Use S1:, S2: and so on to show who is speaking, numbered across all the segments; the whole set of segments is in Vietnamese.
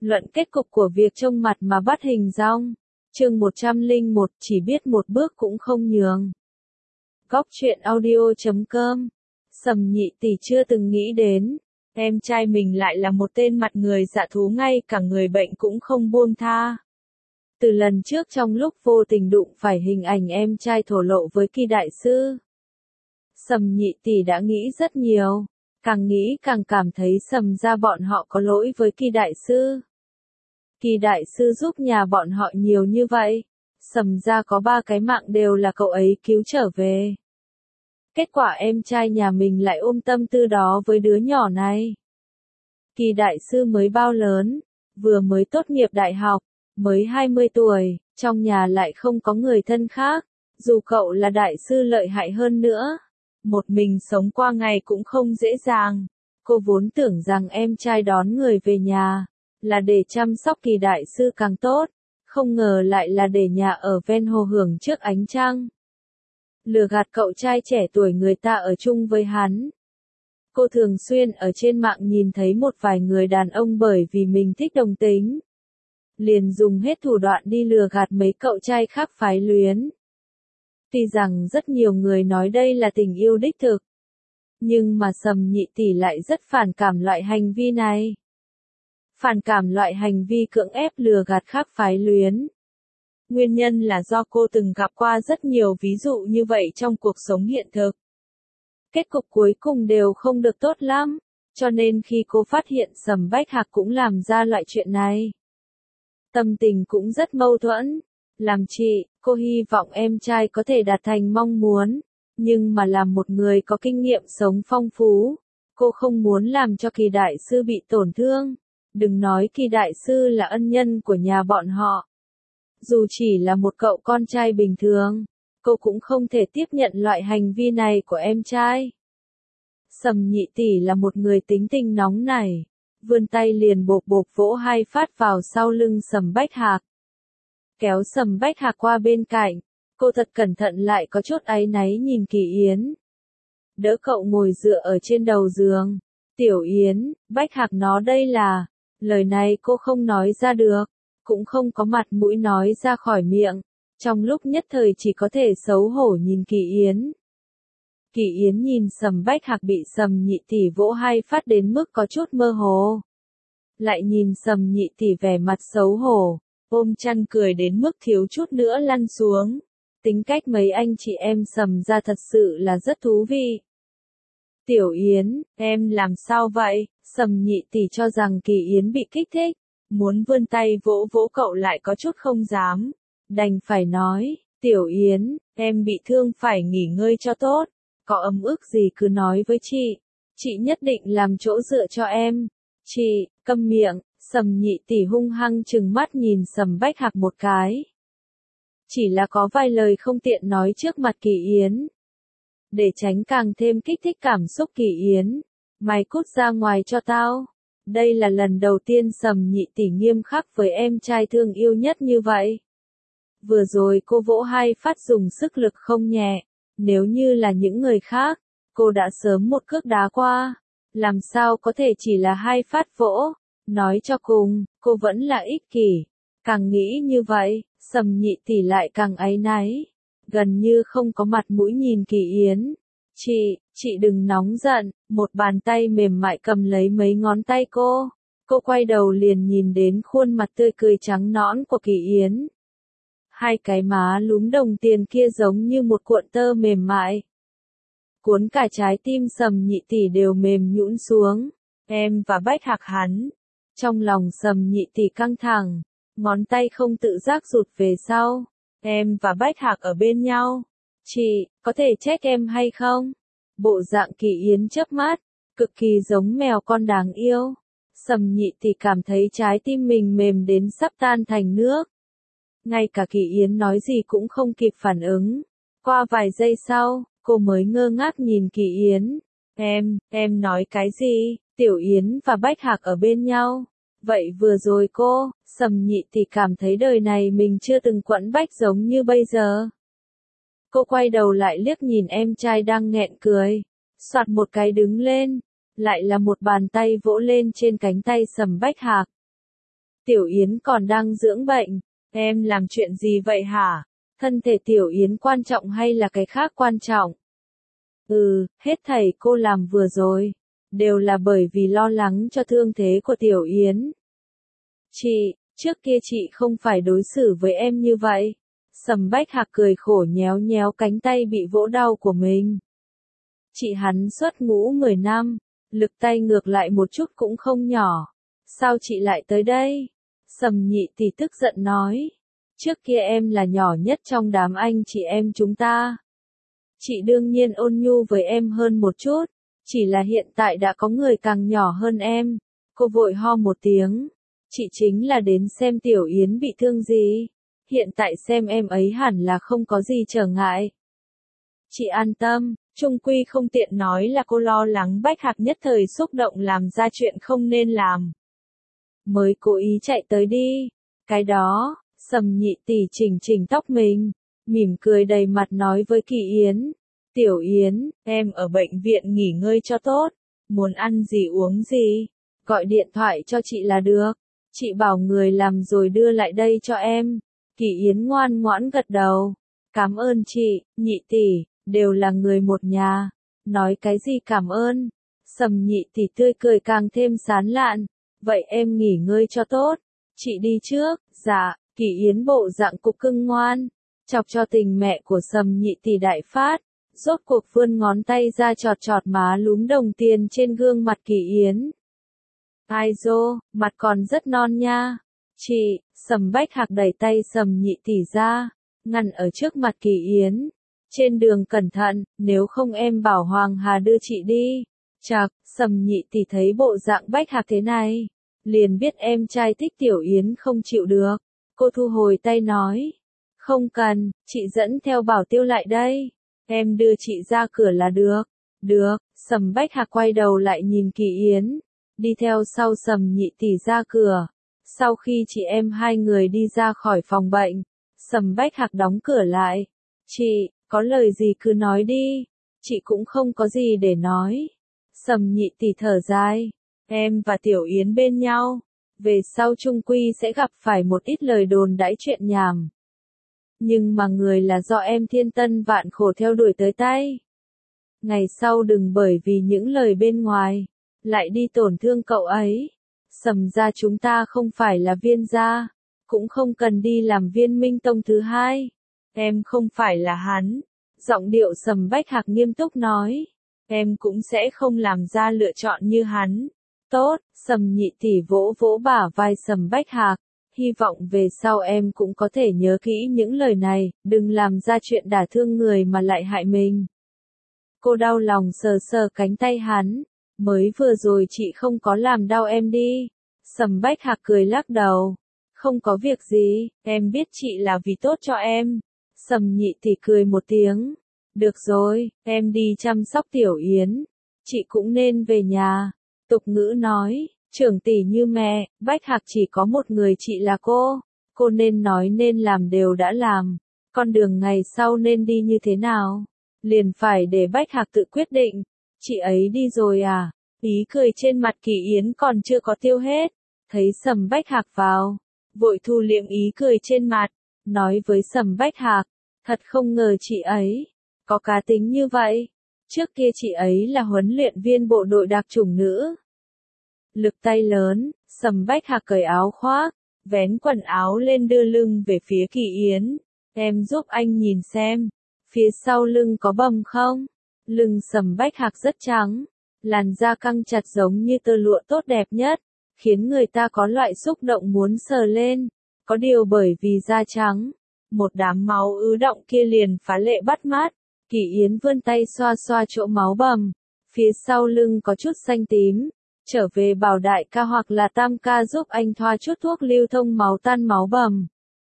S1: Luận kết cục của việc trông mặt mà bắt hình dong. Chương 101 chỉ biết một bước cũng không nhường. Góc truyện audio.com. Sầm Nhị Tỷ chưa từng nghĩ đến, em trai mình lại là một tên mặt người dạ thú, ngay cả người bệnh cũng không buông tha. Từ lần trước trong lúc vô tình đụng phải hình ảnh em trai thổ lộ với Kỳ đại sư, Sầm Nhị Tỷ đã nghĩ rất nhiều, càng nghĩ càng cảm thấy Sầm gia bọn họ có lỗi với Kỳ đại sư. Kỳ đại sư giúp nhà bọn họ nhiều như vậy, Sầm gia có 3 cái mạng đều là cậu ấy cứu trở về. Kết quả em trai nhà mình lại ôm tâm tư đó với đứa nhỏ này. Kỳ đại sư mới bao lớn, vừa mới tốt nghiệp đại học, mới 20 tuổi, trong nhà lại không có người thân khác, dù cậu là đại sư lợi hại hơn nữa, một mình sống qua ngày cũng không dễ dàng. Cô vốn tưởng rằng em trai đón người về nhà là để chăm sóc Kỳ đại sư càng tốt, không ngờ lại là để nhà ở ven hồ hưởng trước ánh trăng. Lừa gạt cậu trai trẻ tuổi người ta ở chung với hắn. Cô thường xuyên ở trên mạng nhìn thấy một vài người đàn ông bởi vì mình thích đồng tính, liền dùng hết thủ đoạn đi lừa gạt mấy cậu trai khác phái luyến. Tuy rằng rất nhiều người nói đây là tình yêu đích thực, nhưng mà Sầm Nhị Tỷ lại rất phản cảm loại hành vi này. Phản cảm loại hành vi cưỡng ép lừa gạt khác phái luyến. Nguyên nhân là do cô từng gặp qua rất nhiều ví dụ như vậy trong cuộc sống hiện thực. Kết cục cuối cùng đều không được tốt lắm, cho nên khi cô phát hiện Sầm Bách Hạc cũng làm ra loại chuyện này, tâm tình cũng rất mâu thuẫn. Làm chị, cô hy vọng em trai có thể đạt thành mong muốn, nhưng mà làm một người có kinh nghiệm sống phong phú, cô không muốn làm cho Kỳ đại sư bị tổn thương. Đừng nói Kỳ đại sư là ân nhân của nhà bọn họ, dù chỉ là một cậu con trai bình thường, cô cũng không thể tiếp nhận loại hành vi này của em trai. Sầm Nhị Tỷ là một người tính tình nóng nảy, vươn tay liền bộp bộp vỗ 2 phát vào sau lưng Sầm Bách Hạc, kéo Sầm Bách Hạc qua bên cạnh. Cô thật cẩn thận lại có chút áy náy nhìn Kỳ Yến, đỡ cậu ngồi dựa ở trên đầu giường. Tiểu Yến, Bách Hạc nó đây là, lời này cô không nói ra được, cũng không có mặt mũi nói ra khỏi miệng, trong lúc nhất thời chỉ có thể xấu hổ nhìn Kỳ Yến. Kỳ Yến nhìn Sầm Bách Hạc bị Sầm Nhị Tỷ vỗ 2 phát đến mức có chút mơ hồ, lại nhìn Sầm Nhị Tỷ vẻ mặt xấu hổ, ôm chăn cười đến mức thiếu chút nữa lăn xuống. Tính cách mấy anh chị em Sầm gia thật sự là rất thú vị. Tiểu Yến, em làm sao vậy? Sầm Nhị Tỷ cho rằng Kỳ Yến bị kích thích, muốn vươn tay vỗ vỗ cậu lại có chút không dám, đành phải nói, Tiểu Yến, em bị thương phải nghỉ ngơi cho tốt, có ấm ức gì cứ nói với chị nhất định làm chỗ dựa cho em. Chị, câm miệng. Sầm Nhị Tỷ hung hăng trừng mắt nhìn Sầm Bách Hạc một cái. Chỉ là có vài lời không tiện nói trước mặt Kỳ Yến, để tránh càng thêm kích thích cảm xúc Kỳ Yến. Mày cút ra ngoài cho tao. Đây là lần đầu tiên Sầm Nhị Tỷ nghiêm khắc với em trai thương yêu nhất như vậy. Vừa rồi cô vỗ 2 phát dùng sức lực không nhẹ, nếu như là những người khác, cô đã sớm một cước đá qua, làm sao có thể chỉ là 2 phát vỗ. Nói cho cùng, cô vẫn là ích kỷ. Càng nghĩ như vậy, Sầm Nhị Tỷ lại càng áy náy, gần như không có mặt mũi nhìn Kỳ Yến. Chị đừng nóng giận. Một bàn tay mềm mại cầm lấy mấy ngón tay cô. Cô quay đầu liền nhìn đến khuôn mặt tươi cười trắng nõn của Kỳ Yến. 2 cái má lúm đồng tiền kia giống như một cuộn tơ mềm mại, cuốn cả trái tim Sầm Nhị Tỷ đều mềm nhũn xuống. Em và Bách Hạc hắn. Trong lòng Sầm Nhị Tỷ căng thẳng, ngón tay không tự giác rụt về sau. Em và Bách Hạc ở bên nhau. Chị, có thể trách em hay không? Bộ dạng Kỳ Yến chớp mắt, cực kỳ giống mèo con đáng yêu. Sầm Nhị Tỷ cảm thấy trái tim mình mềm đến sắp tan thành nước. Ngay cả Kỳ Yến nói gì cũng không kịp phản ứng. Qua vài giây sau, cô mới ngơ ngác nhìn Kỳ Yến. Em nói cái gì? Tiểu Yến và Bách Hạc ở bên nhau. Vậy vừa rồi Sầm Nhị Tỷ cảm thấy đời này mình chưa từng quẫn bách giống như bây giờ. Cô quay đầu lại liếc nhìn em trai đang nghẹn cười, soạt một cái đứng lên, lại là một bàn tay vỗ lên trên cánh tay Sầm Bách Hạc. Tiểu Yến còn đang dưỡng bệnh. Em làm chuyện gì vậy hả? Thân thể Tiểu Yến quan trọng hay là cái khác quan trọng? Hết thảy cô làm vừa rồi, đều là bởi vì lo lắng cho thương thế của Tiểu Yến. Chị, trước kia chị không phải đối xử với em như vậy. Sầm Bách Hạc cười khổ nhéo nhéo cánh tay bị vỗ đau của mình. Chị hắn xuất ngũ 10 năm, lực tay ngược lại một chút cũng không nhỏ. Sao chị lại tới đây? Sầm Nhị Tỷ tức giận nói. Trước kia em là nhỏ nhất trong đám anh chị em chúng ta. Chị đương nhiên ôn nhu với em hơn một chút, chỉ là hiện tại đã có người càng nhỏ hơn em. Cô vội ho một tiếng. Chị chính là đến xem Tiểu Yến bị thương gì. Hiện tại xem em ấy hẳn là không có gì trở ngại. Chị an tâm, chung quy không tiện nói là cô lo lắng Bách Hạc nhất thời xúc động làm ra chuyện không nên làm. Mới cố ý chạy tới đi. Cái đó, Sầm Nhị Tỷ chỉnh chỉnh tóc mình, mỉm cười đầy mặt nói với Kỳ Yến. Tiểu Yến, em ở bệnh viện nghỉ ngơi cho tốt. Muốn ăn gì uống gì, gọi điện thoại cho chị là được. Chị bảo người làm rồi đưa lại đây cho em. Kỳ Yến ngoan ngoãn gật đầu. Cảm ơn chị, Nhị Tỷ, đều là người một nhà. Nói cái gì cảm ơn. Sầm Nhị Tỷ tươi cười càng thêm sán lạn. Vậy em nghỉ ngơi cho tốt. Chị đi trước. Dạ. Kỳ Yến bộ dạng cục cưng ngoan, chọc cho tình mẹ của Sầm Nhị Tỷ đại phát, rốt cuộc vươn ngón tay ra chọt chọt má lúm đồng tiền trên gương mặt Kỳ Yến. Ai dô, mặt còn rất non nha. Chị, Sầm Bách Hạc đẩy tay Sầm Nhị Tỷ ra, ngăn ở trước mặt Kỳ Yến. Trên đường cẩn thận, nếu không em bảo Hoàng Hà đưa chị đi. Chạc, Sầm Nhị Tỷ thấy bộ dạng Bách Hạc thế này, liền biết em trai thích Tiểu Yến không chịu được. Cô thu hồi tay nói. Không cần, chị dẫn theo Bảo Tiêu lại đây. Em đưa chị ra cửa là được. Được, Sầm Bách Hạc quay đầu lại nhìn Kỳ Yến. Đi theo sau Sầm Nhị Tỷ ra cửa. Sau khi chị em hai người đi ra khỏi phòng bệnh, Sầm Bách Hạc đóng cửa lại. Chị, có lời gì cứ nói đi. Chị cũng không có gì để nói. Sầm Nhị Tỷ thở dài. Em và Tiểu Yến bên nhau. Về sau chung quy sẽ gặp phải một ít lời đồn đãi chuyện nhảm. Nhưng mà người là do em thiên tân vạn khổ theo đuổi tới tay. Ngày sau đừng bởi vì những lời bên ngoài, lại đi tổn thương cậu ấy. Sầm gia chúng ta không phải là Viên gia, cũng không cần đi làm Viên Minh Tông thứ hai. Em không phải là hắn. Giọng điệu Sầm Bách Hạc nghiêm túc nói. Em cũng sẽ không làm ra lựa chọn như hắn. Tốt, Sầm Nhị Tỷ vỗ vỗ bả vai Sầm Bách Hạc. Hy vọng về sau em cũng có thể nhớ kỹ những lời này, đừng làm ra chuyện đả thương người mà lại hại mình. Cô đau lòng sờ sờ cánh tay hắn. Mới vừa rồi chị không có làm đau em đi. Sầm Bách Hạc cười lắc đầu. Không có việc gì, em biết chị là vì tốt cho em. Sầm Nhị Tỷ cười một tiếng. Được rồi, em đi chăm sóc Tiểu Yến. Chị cũng nên về nhà. Tục ngữ nói, trưởng tỷ như mẹ, Bách Hạc chỉ có một người chị là cô nên nói nên làm đều đã làm, con đường ngày sau nên đi như thế nào, liền phải để Bách Hạc tự quyết định. Chị ấy đi rồi à? Ý cười trên mặt Kỳ Yến còn chưa có tiêu hết, thấy Sầm Bách Hạc vào, vội thu liệm ý cười trên mặt, nói với Sầm Bách Hạc, thật không ngờ chị ấy có cá tính như vậy. Trước kia chị ấy là huấn luyện viên bộ đội đặc chủng nữ. Lực tay lớn, Sầm Bách Hạc cởi áo khoác, vén quần áo lên đưa lưng về phía Kỳ Yến. Em giúp anh nhìn xem, phía sau lưng có bầm không? Lưng Sầm Bách Hạc rất trắng, làn da căng chặt giống như tơ lụa tốt đẹp nhất, khiến người ta có loại xúc động muốn sờ lên. Có điều bởi vì da trắng, một đám máu ứ động kia liền phá lệ bắt mắt. Kỳ Yến vươn tay xoa xoa chỗ máu bầm, phía sau lưng có chút xanh tím. Trở về bảo đại ca hoặc là tam ca giúp anh thoa chút thuốc lưu thông máu tan máu bầm.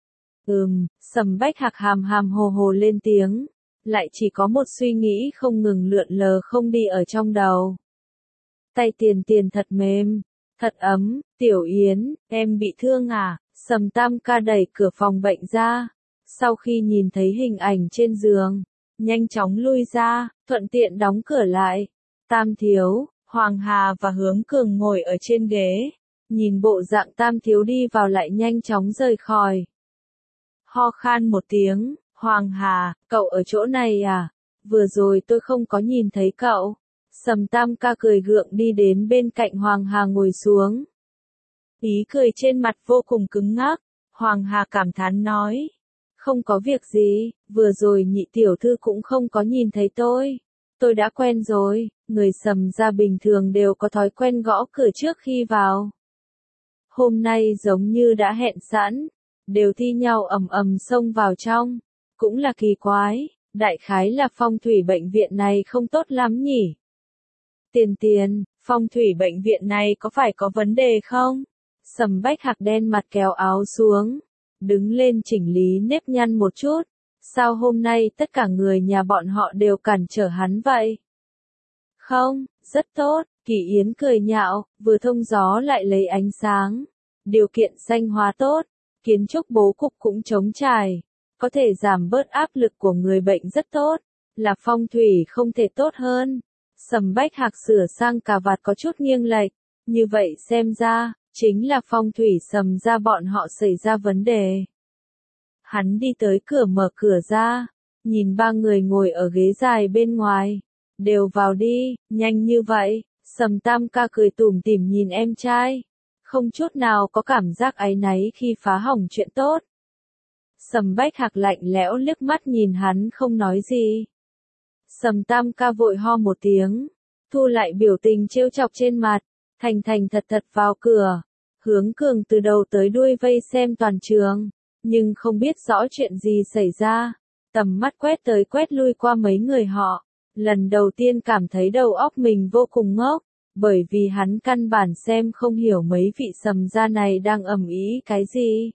S1: Sầm Bách Hạc hàm hàm hồ hồ lên tiếng, lại chỉ có một suy nghĩ không ngừng lượn lờ không đi ở trong đầu. Tay Tiền thật mềm, thật ấm. Tiểu Yến, em bị thương à? Sầm tam ca đẩy cửa phòng bệnh ra, sau khi nhìn thấy hình ảnh trên giường, nhanh chóng lui ra, thuận tiện đóng cửa lại. Tam thiếu, Hoàng Hà và Hướng Cường ngồi ở trên ghế, nhìn bộ dạng Tam thiếu đi vào lại nhanh chóng rời khỏi. Ho khan một tiếng, Hoàng Hà, cậu ở chỗ này à? Vừa rồi tôi không có nhìn thấy cậu. Sầm Tam ca cười gượng đi đến bên cạnh Hoàng Hà ngồi xuống. Ý cười trên mặt vô cùng cứng ngắc, Hoàng Hà cảm thán nói. Không có việc gì, vừa rồi nhị tiểu thư cũng không có nhìn thấy tôi. Tôi đã quen rồi, người Sầm gia bình thường đều có thói quen gõ cửa trước khi vào. Hôm nay giống như đã hẹn sẵn, đều thi nhau ầm ầm xông vào trong. Cũng là kỳ quái, đại khái là phong thủy bệnh viện này không tốt lắm nhỉ. Tiền, phong thủy bệnh viện này có phải có vấn đề không? Sầm Bách Hạc đen mặt kéo áo xuống, đứng lên chỉnh lý nếp nhăn một chút. Sao hôm nay tất cả người nhà bọn họ đều cản trở hắn vậy? Không, rất tốt, Kỳ Yến cười nhạo, vừa thông gió lại lấy ánh sáng. Điều kiện xanh hóa tốt, kiến trúc bố cục cũng trống trải, có thể giảm bớt áp lực của người bệnh rất tốt, là phong thủy không thể tốt hơn. Sầm Bách Hạc sửa sang cà vạt có chút nghiêng lệch, như vậy xem ra, chính là phong thủy Sầm gia bọn họ xảy ra vấn đề. Hắn đi tới cửa mở cửa ra, nhìn ba người ngồi ở ghế dài bên ngoài. Đều vào đi, nhanh như vậy, Sầm Tam ca cười tủm tỉm nhìn em trai. Không chút nào có cảm giác áy náy khi phá hỏng chuyện tốt. Sầm Bách Hạc lạnh lẽo liếc mắt nhìn hắn không nói gì. Sầm Tam ca vội ho một tiếng, thu lại biểu tình trêu chọc trên mặt, thành thành thật thật vào cửa, hướng Cường từ đầu tới đuôi vây xem toàn trường, nhưng không biết rõ chuyện gì xảy ra, tầm mắt quét tới quét lui qua mấy người họ, lần đầu tiên cảm thấy đầu óc mình vô cùng ngốc, bởi vì hắn căn bản xem không hiểu mấy vị Sầm gia này đang ầm ĩ cái gì.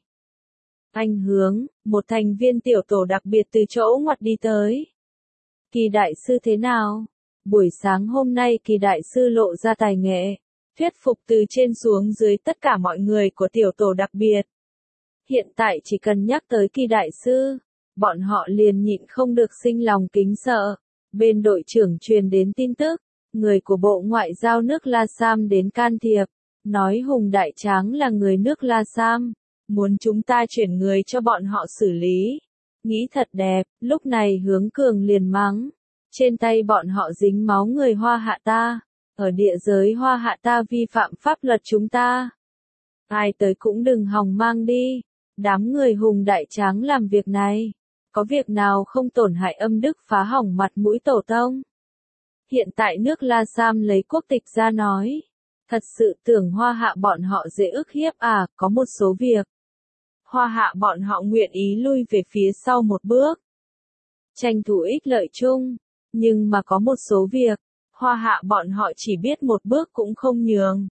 S1: Anh Hướng, một thành viên tiểu tổ đặc biệt từ chỗ ngoặt đi tới. Kỳ đại sư thế nào? Buổi sáng hôm nay Kỳ đại sư lộ ra tài nghệ, thuyết phục từ trên xuống dưới tất cả mọi người của tiểu tổ đặc biệt. Hiện tại chỉ cần nhắc tới Kỳ đại sư, bọn họ liền nhịn không được sinh lòng kính sợ. Bên đội trưởng truyền đến tin tức, người của Bộ Ngoại giao nước La Sam đến can thiệp, nói Hùng Đại Tráng là người nước La Sam, muốn chúng ta chuyển người cho bọn họ xử lý. Nghĩ thật đẹp, lúc này Hướng Cường liền mắng. Trên tay bọn họ dính máu người Hoa Hạ ta, ở địa giới Hoa Hạ ta vi phạm pháp luật chúng ta. Ai tới cũng đừng hòng mang đi, đám người Hùng Đại Tráng làm việc này, có việc nào không tổn hại âm đức phá hỏng mặt mũi tổ tông. Hiện tại nước La Sam lấy quốc tịch ra nói, thật sự tưởng Hoa Hạ bọn họ dễ ức hiếp à, có một số việc. Hoa Hạ bọn họ nguyện ý lui về phía sau một bước, tranh thủ ích lợi chung, nhưng mà có một số việc, Hoa Hạ bọn họ chỉ biết một bước cũng không nhường.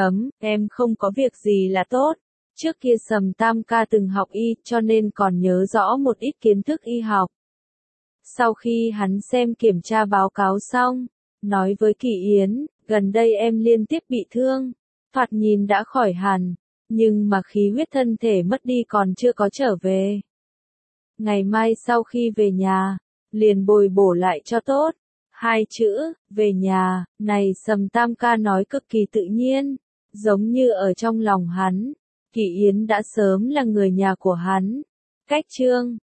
S1: Em không có việc gì là tốt. Trước kia Sầm Tam ca từng học y cho nên còn nhớ rõ một ít kiến thức y học. Sau khi hắn xem kiểm tra báo cáo xong, nói với Kỳ Yến, gần đây em liên tiếp bị thương, thoạt nhìn đã khỏi hẳn, nhưng mà khí huyết thân thể mất đi còn chưa có trở về. Ngày mai sau khi về nhà, liền bồi bổ lại cho tốt. 2 chữ, về nhà, này Sầm Tam ca nói cực kỳ tự nhiên, giống như ở trong lòng hắn, Kỳ Yến đã sớm là người nhà của hắn. Cách chương